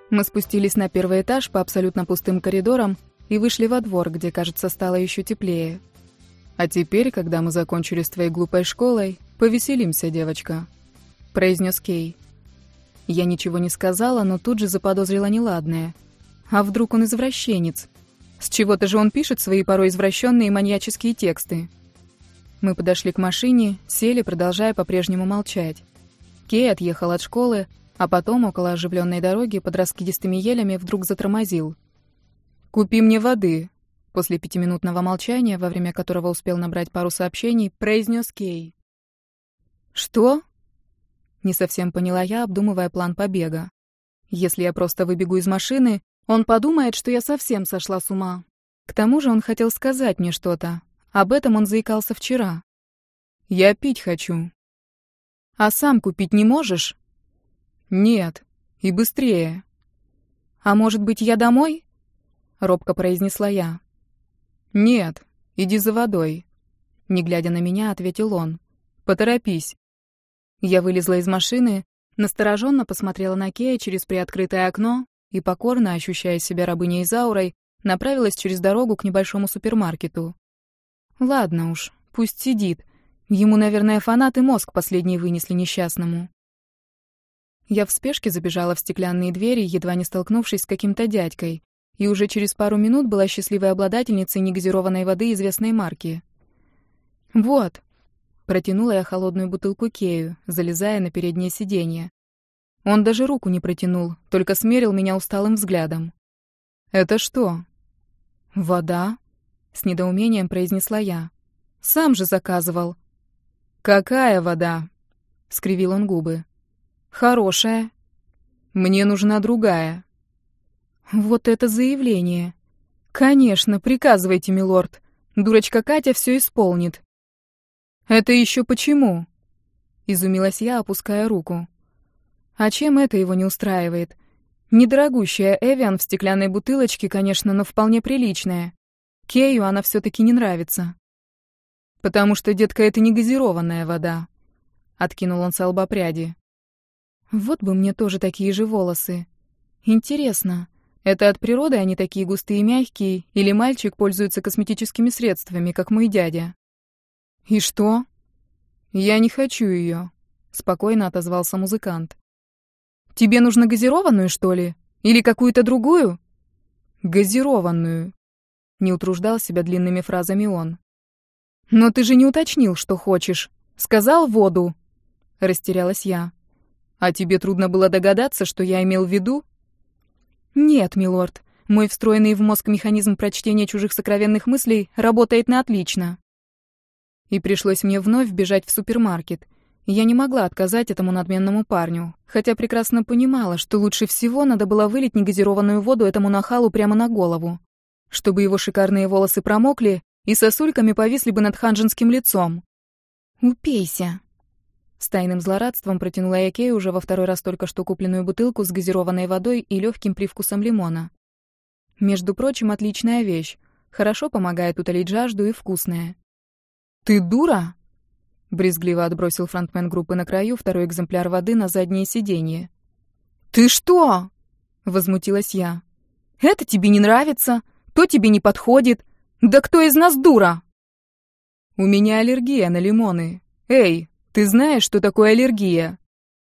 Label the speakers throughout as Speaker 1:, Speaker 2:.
Speaker 1: Мы спустились на первый этаж по абсолютно пустым коридорам и вышли во двор, где, кажется, стало еще теплее. «А теперь, когда мы закончили с твоей глупой школой, повеселимся, девочка», — произнес Кей. Я ничего не сказала, но тут же заподозрила неладное. А вдруг он извращенец? С чего-то же он пишет свои порой извращенные маньяческие тексты. Мы подошли к машине, сели, продолжая по-прежнему молчать. Кей отъехал от школы, а потом около оживленной дороги под раскидистыми елями вдруг затормозил. «Купи мне воды», — после 5-минутного молчания, во время которого успел набрать пару сообщений, произнес Кей. «Что?» — не совсем поняла я, обдумывая план побега. «Если я просто выбегу из машины, он подумает, что я совсем сошла с ума. К тому же он хотел сказать мне что-то. Об этом он заикался вчера. Я пить хочу». «А сам купить не можешь?» «Нет. И быстрее». «А может быть, я домой?» — робко произнесла я. «Нет. Иди за водой». Не глядя на меня, ответил он. «Поторопись». Я вылезла из машины, настороженно посмотрела на Кея через приоткрытое окно и, покорно ощущая себя рабыней Изаурой, направилась через дорогу к небольшому супермаркету. Ладно уж, пусть сидит. Ему, наверное, фанаты мозг последний вынесли несчастному. Я в спешке забежала в стеклянные двери, едва не столкнувшись с каким-то дядькой, и уже через пару минут была счастливой обладательницей негазированной воды известной марки. «Вот», — протянула я холодную бутылку Кею, залезая на переднее сиденье. Он даже руку не протянул, только смерил меня усталым взглядом. «Это что?» «Вода», — с недоумением произнесла я. «Сам же заказывал». «Какая вода?» — скривил он губы. «Хорошая». «Мне нужна другая». Вот это заявление. «Конечно, приказывайте, милорд. Дурочка Катя все исполнит». «Это еще почему?» — изумилась я, опуская руку. «А чем это его не устраивает? Недорогущая Эвиан в стеклянной бутылочке, конечно, но вполне приличная. Кею она все-таки не нравится». «Потому что, детка, это не газированная вода», — откинул он со лба пряди. «Вот бы мне тоже такие же волосы. Интересно, это от природы они такие густые и мягкие, или мальчик пользуется косметическими средствами, как мой дядя?» «И что?» «Я не хочу ее», — спокойно отозвался музыкант. «Тебе нужно газированную, что ли? Или какую-то другую?» «Газированную», — не утруждал себя длинными фразами он. «Но ты же не уточнил, что хочешь. Сказал воду», — растерялась я. «А тебе трудно было догадаться, что я имел в виду?» «Нет, милорд, мой встроенный в мозг механизм прочтения чужих сокровенных мыслей работает на отлично». И пришлось мне вновь бежать в супермаркет. Я не могла отказать этому надменному парню, хотя прекрасно понимала, что лучше всего надо было вылить негазированную воду этому нахалу прямо на голову, чтобы его шикарные волосы промокли и сосульками повисли бы над ханжинским лицом. «Упейся!» С тайным злорадством протянула я Кею уже во второй раз только что купленную бутылку с газированной водой и легким привкусом лимона. Между прочим, отличная вещь. Хорошо помогает утолить жажду и вкусная. «Ты дура?» — брезгливо отбросил фронтмен группы на краю второй экземпляр воды на заднее сиденье. «Ты что?» — возмутилась я. «Это тебе не нравится? То тебе не подходит? Да кто из нас дура?» «У меня аллергия на лимоны. Эй, ты знаешь, что такое аллергия?»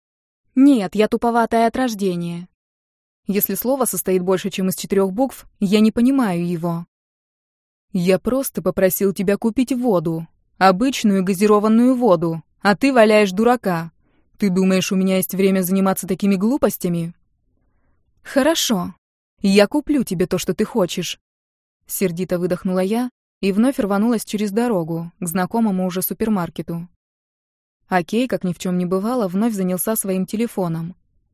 Speaker 1: «Нет, я туповатая от рождения. Если слово состоит больше, чем из 4 букв, я не понимаю его». «Я просто попросил тебя купить воду. Обычную газированную воду. А ты валяешь дурака. Ты думаешь, у меня есть время заниматься такими глупостями?» «Хорошо. Я куплю тебе то, что ты хочешь». Сердито выдохнула я и вновь рванулась через дорогу, к знакомому уже супермаркету. А Кей, как ни в чем не бывало, вновь занялся своим телефоном.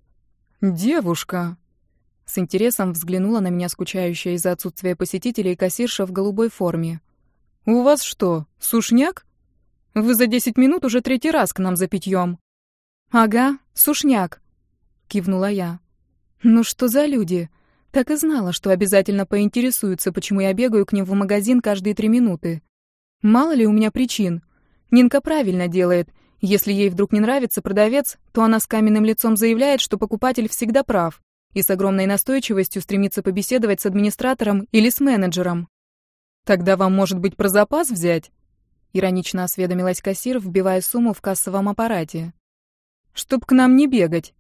Speaker 1: «Девушка!» С интересом взглянула на меня скучающая из-за отсутствия посетителей кассирша в голубой форме. «У вас что, сушняк? Вы за 10 минут уже 3-й раз к нам за питьем». «Ага, сушняк», — кивнула я. «Ну что за люди? Так и знала, что обязательно поинтересуются, почему я бегаю к ним в магазин каждые 3 минуты. Мало ли у меня причин. Нинка правильно делает. Если ей вдруг не нравится продавец, то она с каменным лицом заявляет, что покупатель всегда прав. и с огромной настойчивостью стремится побеседовать с администратором или с менеджером. «Тогда вам, может быть, про запас взять?» Иронично осведомилась кассир, вбивая сумму в кассовом аппарате. «Чтоб к нам не бегать».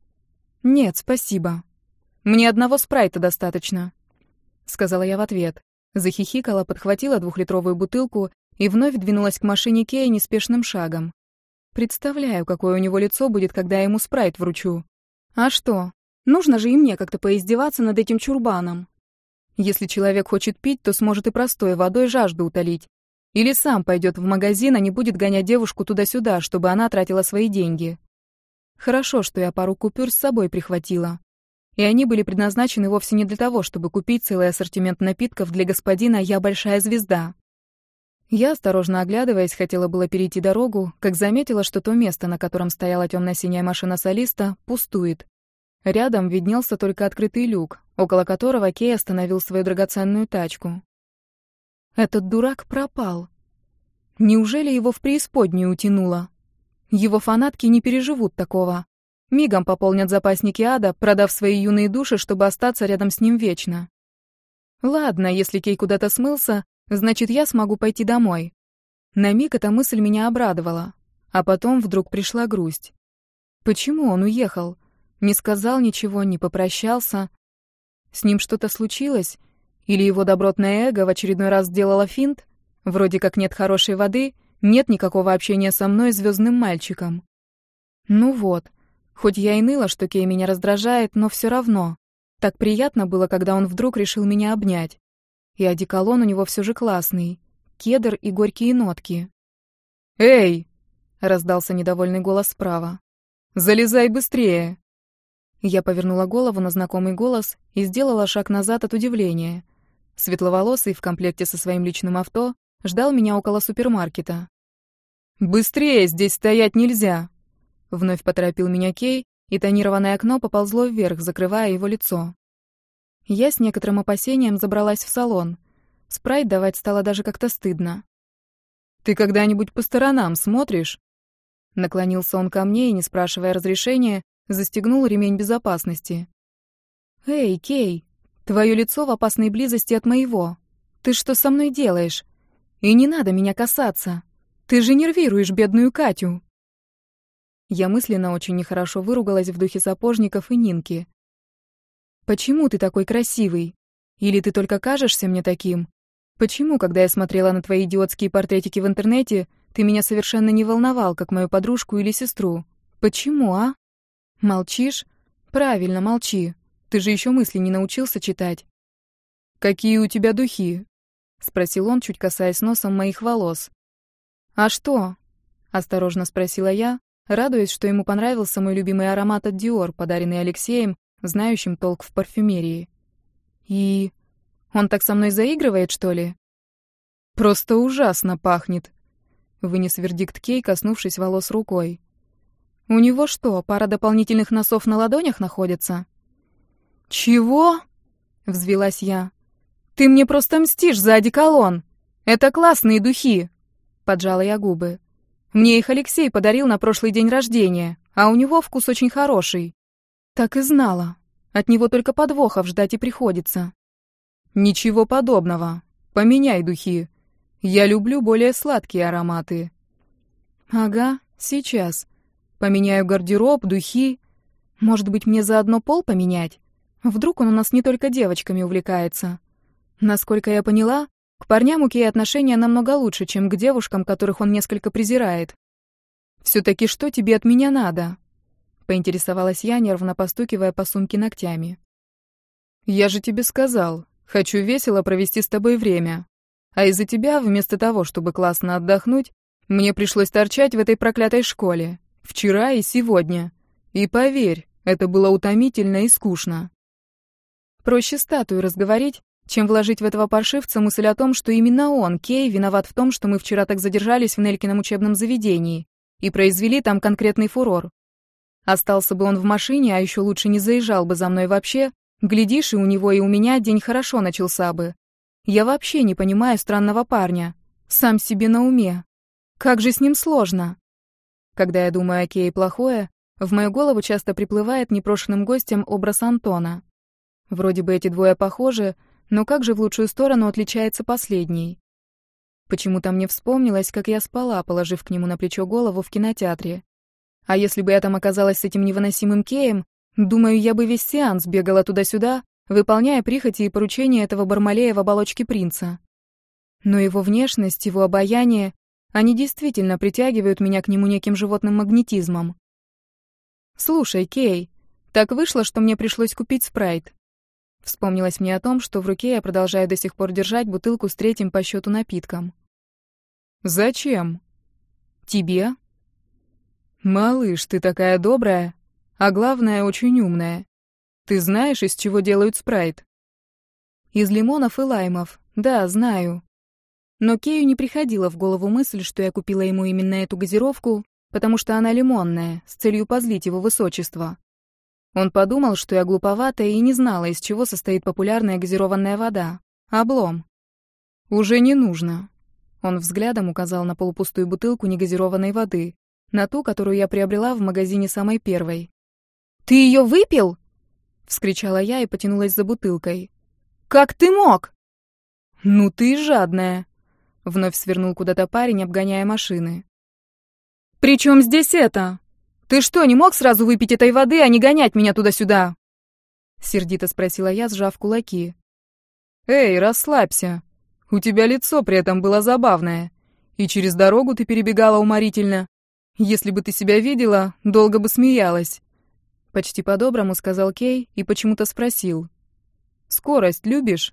Speaker 1: «Нет, спасибо. Мне одного спрайта достаточно», — сказала я в ответ. Захихикала, подхватила 2-литровую бутылку и вновь двинулась к машине Кея неспешным шагом. Представляю, какое у него лицо будет, когда я ему спрайт вручу. А что? Нужно же и мне как-то поиздеваться над этим чурбаном. Если человек хочет пить, то сможет и простой водой жажду утолить. Или сам пойдет в магазин, а не будет гонять девушку туда-сюда, чтобы она тратила свои деньги. Хорошо, что я пару купюр с собой прихватила. И они были предназначены вовсе не для того, чтобы купить целый ассортимент напитков для господина «Я большая звезда». Я, осторожно оглядываясь, хотела было перейти дорогу, как заметила, что то место, на котором стояла темно-синяя машина солиста, пустует. Рядом виднелся только открытый люк, около которого Кей остановил свою драгоценную тачку. Этот дурак пропал. Неужели его в преисподнюю утянуло? Его фанатки не переживут такого. Мигом пополнят запасники ада, продав свои юные души, чтобы остаться рядом с ним вечно. Ладно, если Кей куда-то смылся, значит, я смогу пойти домой. На миг эта мысль меня обрадовала, а потом вдруг пришла грусть. Почему он уехал? Не сказал ничего, не попрощался. С ним что-то случилось? Или его добротное эго в очередной раз сделало финт? Вроде как нет хорошей воды, нет никакого общения со мной, звездным мальчиком. Ну вот, хоть я и ныла, что Кей меня раздражает, но все равно. Так приятно было, когда он вдруг решил меня обнять. И одеколон у него все же классный. Кедр и горькие нотки. «Эй!» — раздался недовольный голос справа. «Залезай быстрее!» Я повернула голову на знакомый голос и сделала шаг назад от удивления. Светловолосый, в комплекте со своим личным авто, ждал меня около супермаркета. «Быстрее, здесь стоять нельзя!» Вновь поторопил меня Кей, и тонированное окно поползло вверх, закрывая его лицо. Я с некоторым опасением забралась в салон. Спрайт давать стало даже как-то стыдно. «Ты когда-нибудь по сторонам смотришь?» Наклонился он ко мне и, не спрашивая разрешения, застегнул ремень безопасности. «Эй, Кей, твое лицо в опасной близости от моего. Ты что со мной делаешь? И не надо меня касаться. Ты же нервируешь бедную Катю». Я мысленно очень нехорошо выругалась в духе сапожников и Нинки. «Почему ты такой красивый? Или ты только кажешься мне таким? Почему, когда я смотрела на твои идиотские портретики в интернете, ты меня совершенно не волновал, как мою подружку или сестру? Почему, а? Молчишь? Правильно, молчи. Ты же еще мысли не научился читать». «Какие у тебя духи?» — спросил он, чуть касаясь носом моих волос. «А что?» — осторожно спросила я, радуясь, что ему понравился мой любимый аромат от Dior, подаренный Алексеем, знающим толк в парфюмерии. «И... он так со мной заигрывает, что ли?» «Просто ужасно пахнет», — вынес вердикт Кей, коснувшись волос рукой. «У него что, пара дополнительных носов на ладонях находится?» «Чего?» — взвилась я. «Ты мне просто мстишь за одеколон! Это классные духи!» — поджала я губы. «Мне их Алексей подарил на прошлый день рождения, а у него вкус очень хороший». Так и знала. От него только подвохов ждать и приходится. «Ничего подобного. Поменяй духи. Я люблю более сладкие ароматы». «Ага, сейчас. Поменяю гардероб, духи. Может быть, мне заодно пол поменять? Вдруг он у нас не только девочками увлекается. Насколько я поняла, к парням у Кея отношения намного лучше, чем к девушкам, которых он несколько презирает. Все-таки что тебе от меня надо?» Поинтересовалась я, нервно постукивая по сумке ногтями. «Я же тебе сказал, хочу весело провести с тобой время. А из-за тебя, вместо того, чтобы классно отдохнуть, мне пришлось торчать в этой проклятой школе. Вчера и сегодня. И поверь, это было утомительно и скучно». Проще статую разговорить, чем вложить в этого паршивца мысль о том, что именно он, Кей, виноват в том, что мы вчера так задержались в Нелькином учебном заведении и произвели там конкретный фурор. Остался бы он в машине, а еще лучше не заезжал бы за мной вообще, глядишь, и у него, и у меня день хорошо начался бы. Я вообще не понимаю странного парня. Сам себе на уме. Как же с ним сложно. Когда я думаю о Кее плохое, В мою голову часто приплывает непрошенным гостем образ Антона. Вроде бы эти двое похожи, но как же в лучшую сторону отличается последний? Почему-то мне вспомнилось, как я спала, положив к нему на плечо голову в кинотеатре. А если бы я там оказалась с этим невыносимым Кеем, думаю, я бы весь сеанс бегала туда-сюда, выполняя прихоти и поручения этого Бармалея в оболочке принца. Но его внешность, его обаяние, они действительно притягивают меня к нему неким животным магнетизмом. «Слушай, Кей, так вышло, что мне пришлось купить спрайт». Вспомнилось мне о том, что в руке я продолжаю до сих пор держать бутылку с третьим по счету напитком. «Зачем?» «Тебе». «Малыш, ты такая добрая, а главное, очень умная. Ты знаешь, из чего делают спрайт?» «Из лимонов и лаймов. Да, знаю». Но Кею не приходила в голову мысль, что я купила ему именно эту газировку, потому что она лимонная, с целью позлить его высочество. Он подумал, что я глуповатая и не знала, из чего состоит популярная газированная вода. Облом. «Уже не нужно». Он взглядом указал на полупустую бутылку негазированной воды, на ту, которую я приобрела в магазине самой первой. «Ты ее выпил?» — вскричала я и потянулась за бутылкой. «Как ты мог?» «Ну ты жадная!» — вновь свернул куда-то парень, обгоняя машины. «При чем здесь это? Ты что, не мог сразу выпить этой воды, а не гонять меня туда-сюда?» Сердито спросила я, сжав кулаки. «Эй, расслабься. У тебя лицо при этом было забавное. И через дорогу ты перебегала уморительно. Если бы ты себя видела, долго бы смеялась». Почти по-доброму сказал Кей и почему-то спросил. «Скорость любишь?»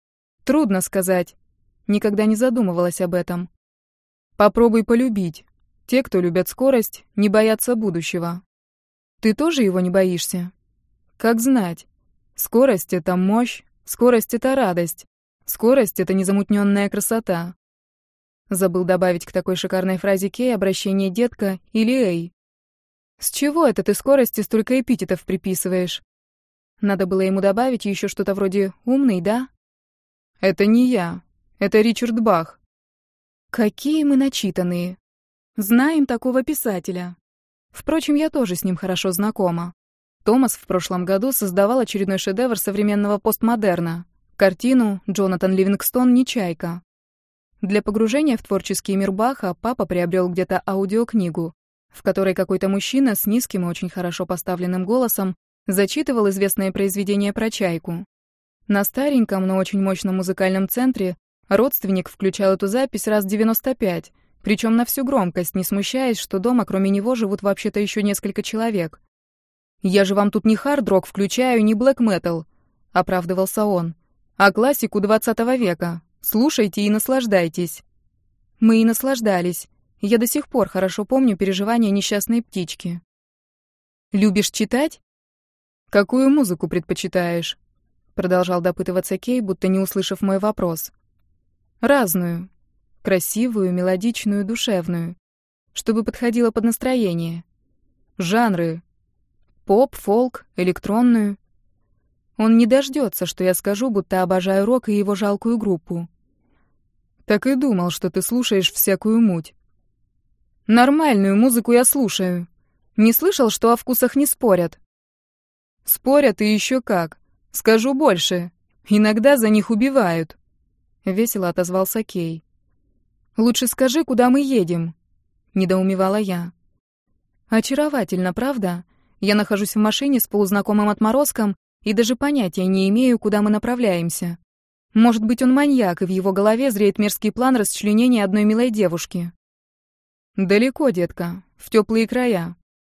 Speaker 1: Трудно сказать. Никогда не задумывалась об этом. Попробуй полюбить. Те, кто любят скорость, не боятся будущего. Ты тоже его не боишься? Как знать. Скорость — это мощь, скорость — это радость, скорость — это незамутненная красота. Забыл добавить к такой шикарной фразе Кей обращение «детка» или «эй». С чего это ты скорости столько эпитетов приписываешь? Надо было ему добавить еще что-то вроде «умный», да? Это не я. Это Ричард Бах. Какие мы начитанные. Знаем такого писателя. Впрочем, я тоже с ним хорошо знакома. Томас в прошлом году создавал очередной шедевр современного постмодерна — картину «Джонатан Ливингстон. Нечайка». Для погружения в творческий мир Баха папа приобрел где-то аудиокнигу, в которой какой-то мужчина с низким и очень хорошо поставленным голосом зачитывал известное произведение про чайку. На стареньком, но очень мощном музыкальном центре родственник включал эту запись раз 95, причем на всю громкость, не смущаясь, что дома кроме него живут вообще-то еще несколько человек. «Я же вам тут не хард-рок включаю, не блэк-метал», — оправдывался он, «а классику 20 века. Слушайте и наслаждайтесь». Мы и наслаждались. Я до сих пор хорошо помню переживания несчастной птички. «Любишь читать?» «Какую музыку предпочитаешь?» Продолжал допытываться Кей, будто не услышав мой вопрос. «Разную. Красивую, мелодичную, душевную. Чтобы подходило под настроение. Жанры. Поп, фолк, электронную». Он не дождется, что я скажу, будто обожаю рок и его жалкую группу. «Так и думал, что ты слушаешь всякую муть». «Нормальную музыку я слушаю. Не слышал, что о вкусах не спорят?» «Спорят и еще как. Скажу больше. Иногда за них убивают», — весело отозвался Кей. «Лучше скажи, куда мы едем», — недоумевала я. Очаровательно, правда? Я нахожусь в машине с полузнакомым отморозком и даже понятия не имею, куда мы направляемся. Может быть, он маньяк, и в его голове зреет мерзкий план расчленения одной милой девушки. «Далеко, детка, в теплые края».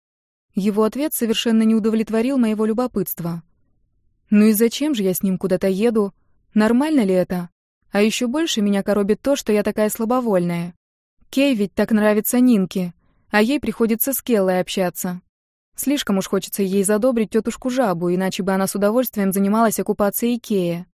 Speaker 1: Его ответ совершенно не удовлетворил моего любопытства. Ну и зачем же я с ним куда-то еду? Нормально ли это? А еще больше меня коробит то, что я такая слабовольная. Кей ведь так нравится Нинке, а ей приходится с Келлой общаться. Слишком уж хочется ей задобрить тетушку Жабу, иначе бы она с удовольствием занималась оккупацией Кея.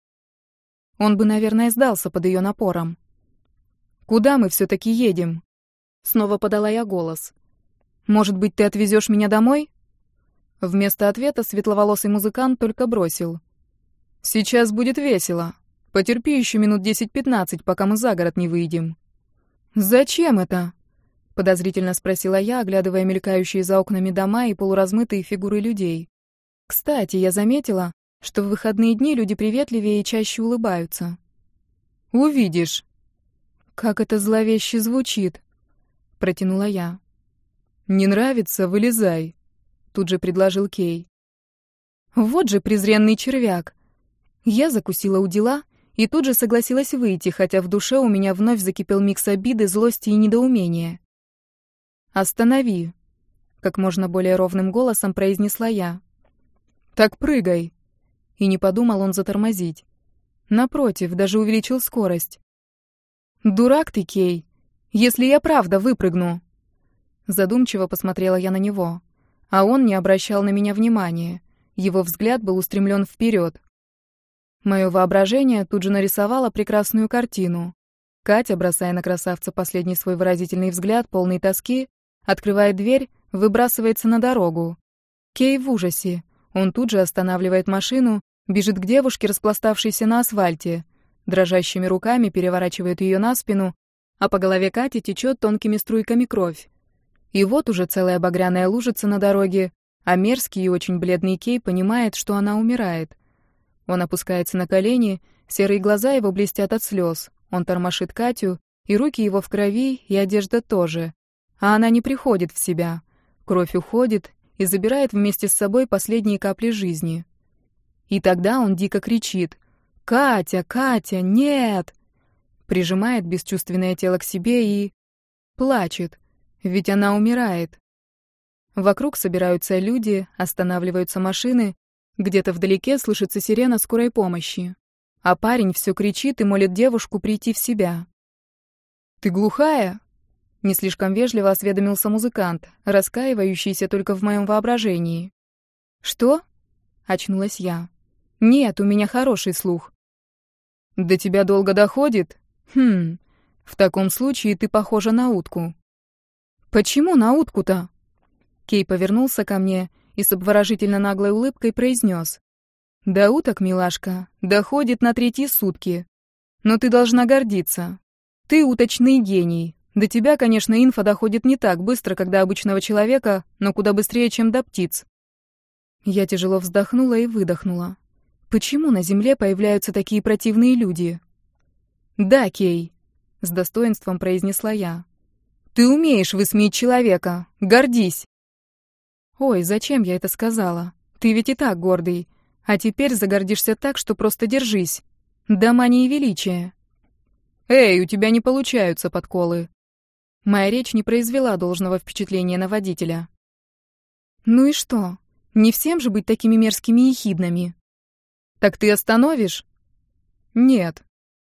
Speaker 1: Он бы, наверное, сдался под ее напором. «Куда мы все-таки едем?» Снова подала я голос. «Может быть, ты отвезешь меня домой?» Вместо ответа светловолосый музыкант только бросил: «Сейчас будет весело. Потерпи еще минут 10-15, пока мы за город не выйдем». «Зачем это?» Подозрительно спросила я, оглядывая мелькающие за окнами дома и полуразмытые фигуры людей. Кстати, я заметила, что в выходные дни люди приветливее и чаще улыбаются. «Увидишь». «Как это зловеще звучит», — протянула я. «Не нравится? Вылезай», — тут же предложил Кей. Вот же презренный червяк. Я закусила у дела и тут же согласилась выйти, хотя в душе у меня вновь закипел микс обиды, злости и недоумения. «Останови», — как можно более ровным голосом произнесла я. «Так прыгай». И не подумал он затормозить. Напротив, даже увеличил скорость. «Дурак ты, Кей. Если я правда выпрыгну». Задумчиво посмотрела я на него, а он не обращал на меня внимания. Его взгляд был устремлен вперед. Мое воображение тут же нарисовало прекрасную картину. Катя, бросая на красавца последний свой выразительный взгляд, полный тоски, открывает дверь, выбрасывается на дорогу. Кей в ужасе. Он тут же останавливает машину, бежит к девушке, распластавшейся на асфальте, дрожащими руками переворачивает ее на спину, а по голове Кати течет тонкими струйками кровь. И вот уже целая багряная лужица на дороге, а мерзкий и очень бледный Кей понимает, что она умирает. Он опускается на колени, серые глаза его блестят от слез. Он тормошит Катю, и руки его в крови, и одежда тоже. А она не приходит в себя. Кровь уходит и забирает вместе с собой последние капли жизни. И тогда он дико кричит: «Катя, Катя, нет!» Прижимает бесчувственное тело к себе и... плачет, ведь она умирает. Вокруг собираются люди, останавливаются машины, где-то вдалеке слышится сирена скорой помощи. А парень все кричит и молит девушку прийти в себя. «Ты глухая?» — не слишком вежливо осведомился музыкант, раскаивающийся только в моем воображении. «Что?» — очнулась я. «Нет, у меня хороший слух». «До тебя долго доходит? В таком случае ты похожа на утку». «Почему на утку-то?» Кей повернулся ко мне и с обворожительно наглой улыбкой произнес: «До уток, милашка, доходит на 3 сутки. Но ты должна гордиться. Ты уточный гений. До тебя, конечно, инфа доходит не так быстро, как до обычного человека, но куда быстрее, чем до птиц». Я тяжело вздохнула и выдохнула. Почему на Земле появляются такие противные люди? «Да, Кей», — с достоинством произнесла я. «Ты умеешь высмеять человека. Гордись». «Ой, зачем я это сказала? Ты ведь и так гордый. А теперь загордишься так, что просто держись. До мании величия». «Эй, у тебя не получаются подколы». Моя речь не произвела должного впечатления на водителя. «Ну и что? Не всем же быть такими мерзкими и ехидными». «Так ты остановишь?» «Нет».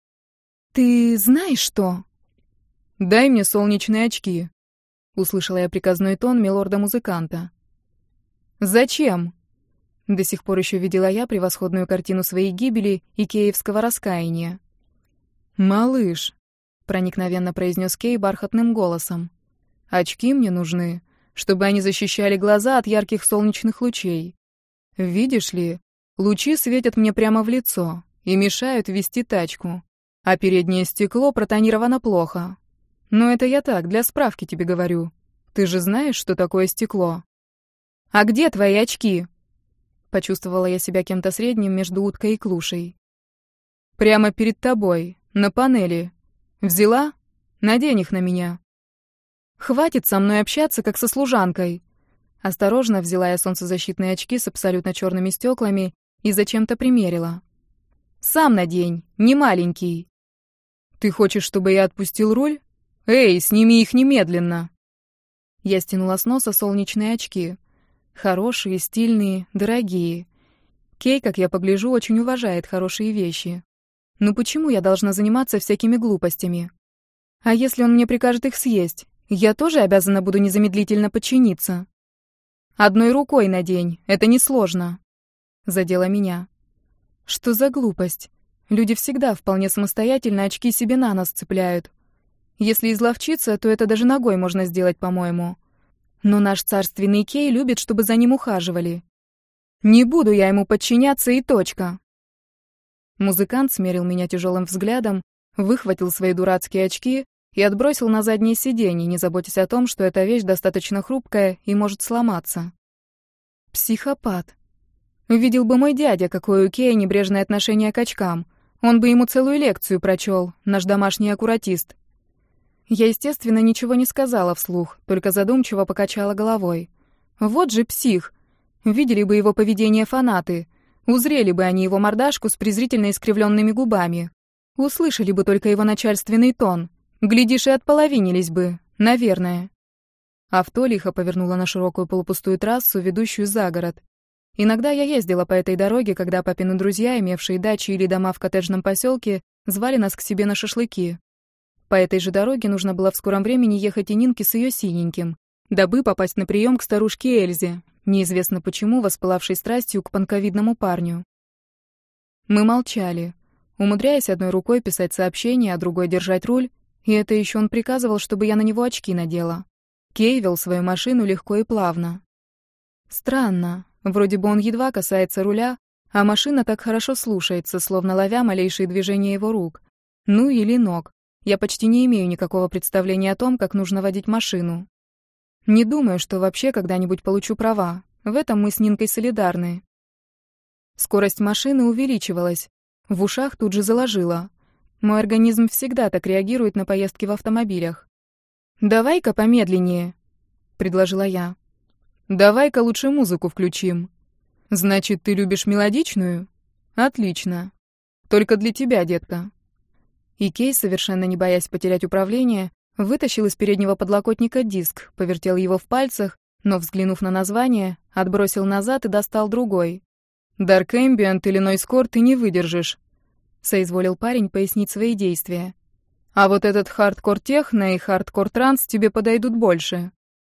Speaker 1: «Ты знаешь что?» «Дай мне солнечные очки», — услышала я приказной тон милорда-музыканта. «Зачем?» До сих пор еще видела я превосходную картину своей гибели и кеевского раскаяния. «Малыш», — проникновенно произнес Кей бархатным голосом, — «очки мне нужны, чтобы они защищали глаза от ярких солнечных лучей. Видишь ли, лучи светят мне прямо в лицо и мешают вести тачку, а переднее стекло протонировано плохо. Но это я так, для справки тебе говорю. Ты же знаешь, что такое стекло?» «А где твои очки?» Почувствовала я себя кем-то средним между уткой и клушей. «Прямо перед тобой, на панели. Взяла? Надень их на меня». «Хватит со мной общаться, как со служанкой». Осторожно взяла я солнцезащитные очки с абсолютно черными стеклами и зачем-то примерила. «Сам надень, не маленький». «Ты хочешь, чтобы я отпустил руль? Эй, сними их немедленно!» Я стянула с носа солнечные очки. Хорошие, стильные, дорогие. Кей, как я погляжу, очень уважает хорошие вещи. Но почему я должна заниматься всякими глупостями? А если он мне прикажет их съесть, я тоже обязана буду незамедлительно подчиниться. «Одной рукой надень, это несложно», — задела меня. Что за глупость? Люди всегда вполне самостоятельно очки себе на нос цепляют. Если изловчиться, то это даже ногой можно сделать, по-моему. Но наш царственный Кей любит, чтобы за ним ухаживали. Не буду я ему подчиняться и точка. Музыкант смерил меня тяжелым взглядом, выхватил свои дурацкие очки и отбросил на заднее сиденье, не заботясь о том, что эта вещь достаточно хрупкая и может сломаться. Психопат. Видел бы мой дядя, какое у Кея небрежное отношение к очкам. Он бы ему целую лекцию прочел, наш домашний аккуратист. Я, естественно, ничего не сказала вслух, только задумчиво покачала головой. Вот же псих! Видели бы его поведение фанаты. Узрели бы они его мордашку с презрительно искривленными губами. Услышали бы только его начальственный тон. Глядишь, и отполовинились бы. Наверное. Авто лихо повернуло на широкую полупустую трассу, ведущую за город. Иногда я ездила по этой дороге, когда папины друзья, имевшие дачи или дома в коттеджном поселке, звали нас к себе на шашлыки. По этой же дороге нужно было в скором времени ехать и Нинке с ее синеньким, дабы попасть на прием к старушке Эльзе, неизвестно почему воспылавшей страстью к панковидному парню. Мы молчали, умудряясь одной рукой писать сообщения, а другой держать руль, и это еще он приказывал, чтобы я на него очки надела. Кей вел свою машину легко и плавно. Странно. Вроде бы он едва касается руля, а машина так хорошо слушается, словно ловя малейшие движения его рук. Ну или ног. Я почти не имею никакого представления о том, как нужно водить машину. Не думаю, что вообще когда-нибудь получу права. В этом мы с Нинкой солидарны. Скорость машины увеличивалась. В ушах тут же заложило. Мой организм всегда так реагирует на поездки в автомобилях. «Давай-ка помедленнее», — предложила я. «Давай-ка лучше музыку включим». «Значит, ты любишь мелодичную?» «Отлично. Только для тебя, детка». И Кей, совершенно не боясь потерять управление, вытащил из переднего подлокотника диск, повертел его в пальцах, но, взглянув на название, отбросил назад и достал другой. «Dark Ambient или Noise ты не выдержишь», — соизволил парень пояснить свои действия. «А вот этот хардкор-техно и хардкор-транс тебе подойдут больше».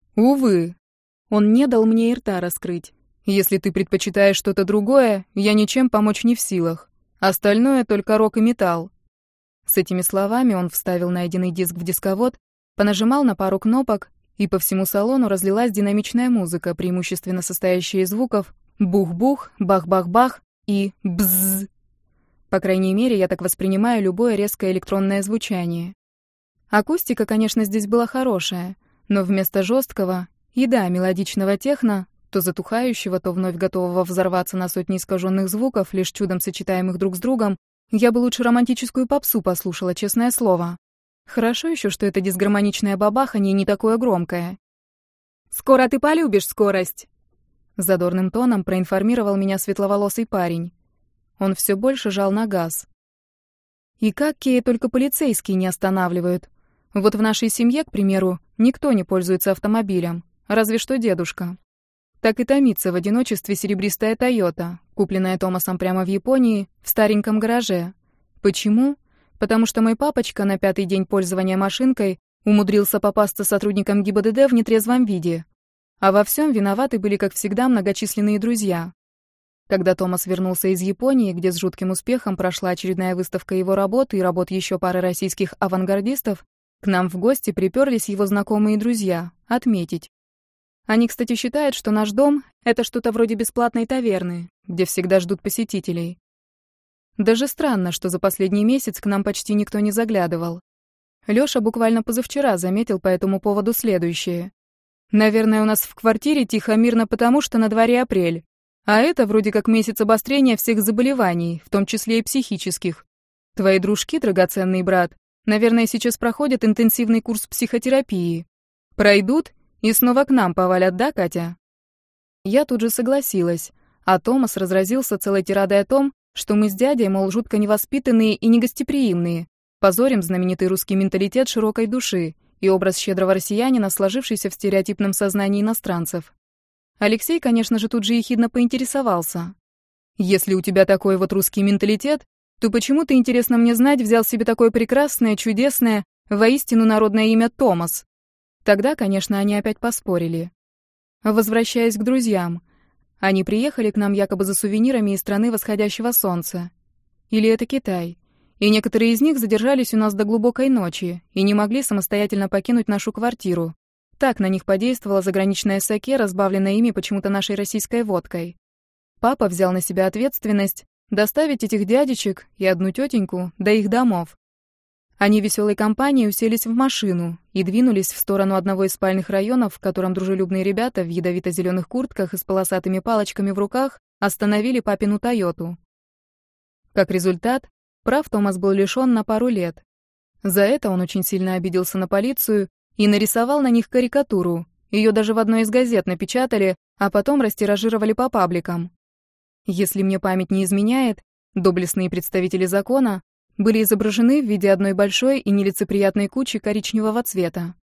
Speaker 1: «Увы». Он не дал мне и рта раскрыть. «Если ты предпочитаешь что-то другое, я ничем помочь не в силах. Остальное только рок и металл». С этими словами он вставил найденный диск в дисковод, понажимал на пару кнопок, и по всему салону разлилась динамичная музыка, преимущественно состоящая из звуков бух-бух, бах-бах-бах и бзз. По крайней мере, я так воспринимаю любое резкое электронное звучание. Акустика, конечно, здесь была хорошая, но вместо жесткого и да, мелодичного техно, то затухающего, то вновь готового взорваться на сотни искаженных звуков, лишь чудом сочетаемых друг с другом, я бы лучше романтическую попсу послушала, честное слово. Хорошо еще, что это дисгармоничное бабаханье не такое громкое. «Скоро ты полюбишь скорость!» Задорным тоном проинформировал меня светловолосый парень. Он все больше жал на газ. И как Кея только полицейские не останавливают. Вот в нашей семье, к примеру, никто не пользуется автомобилем. Разве что дедушка. Так и томится в одиночестве серебристая «Тойота», купленная Томасом прямо в Японии, в стареньком гараже. Почему? Потому что мой папочка на 5-й день пользования машинкой умудрился попасться сотрудникам ГИБДД в нетрезвом виде. А во всем виноваты были, как всегда, многочисленные друзья. Когда Томас вернулся из Японии, где с жутким успехом прошла очередная выставка его работы и работ еще пары российских авангардистов, к нам в гости приперлись его знакомые друзья отметить. Они, кстати, считают, что наш дом — это что-то вроде бесплатной таверны, где всегда ждут посетителей. Даже странно, что за последний месяц к нам почти никто не заглядывал. Лёша буквально позавчера заметил по этому поводу следующее. «Наверное, у нас в квартире тихо-мирно, потому что на дворе апрель. А это вроде как месяц обострения всех заболеваний, в том числе и психических. Твои дружки, драгоценный брат, наверное, сейчас проходят интенсивный курс психотерапии. Пройдут и снова к нам повалят, да, Катя?» Я тут же согласилась, а Томас разразился целой тирадой о том, что мы с дядей, мол, жутко невоспитанные и негостеприимные, позорим знаменитый русский менталитет широкой души и образ щедрого россиянина, сложившийся в стереотипном сознании иностранцев. Алексей, конечно же, тут же ехидно поинтересовался. «Если у тебя такой вот русский менталитет, то почему ты, интересно мне знать, взял себе такое прекрасное, чудесное, воистину народное имя Томас?» Тогда, конечно, они опять поспорили. Возвращаясь к друзьям, они приехали к нам якобы за сувенирами из страны восходящего солнца. Или это Китай. И некоторые из них задержались у нас до глубокой ночи и не могли самостоятельно покинуть нашу квартиру. Так на них подействовала заграничная саке, разбавленная ими почему-то нашей российской водкой. Папа взял на себя ответственность доставить этих дядечек и одну тетеньку до их домов. Они веселой компанией уселись в машину и двинулись в сторону одного из спальных районов, в котором дружелюбные ребята в ядовито-зеленых куртках и с полосатыми палочками в руках остановили папину «Тойоту». Как результат, прав Томас был лишён на пару лет. За это он очень сильно обиделся на полицию и нарисовал на них карикатуру. Ее даже в одной из газет напечатали, а потом растиражировали по пабликам. Если мне память не изменяет, доблестные представители закона были изображены в виде одной большой и нелицеприятной кучи коричневого цвета.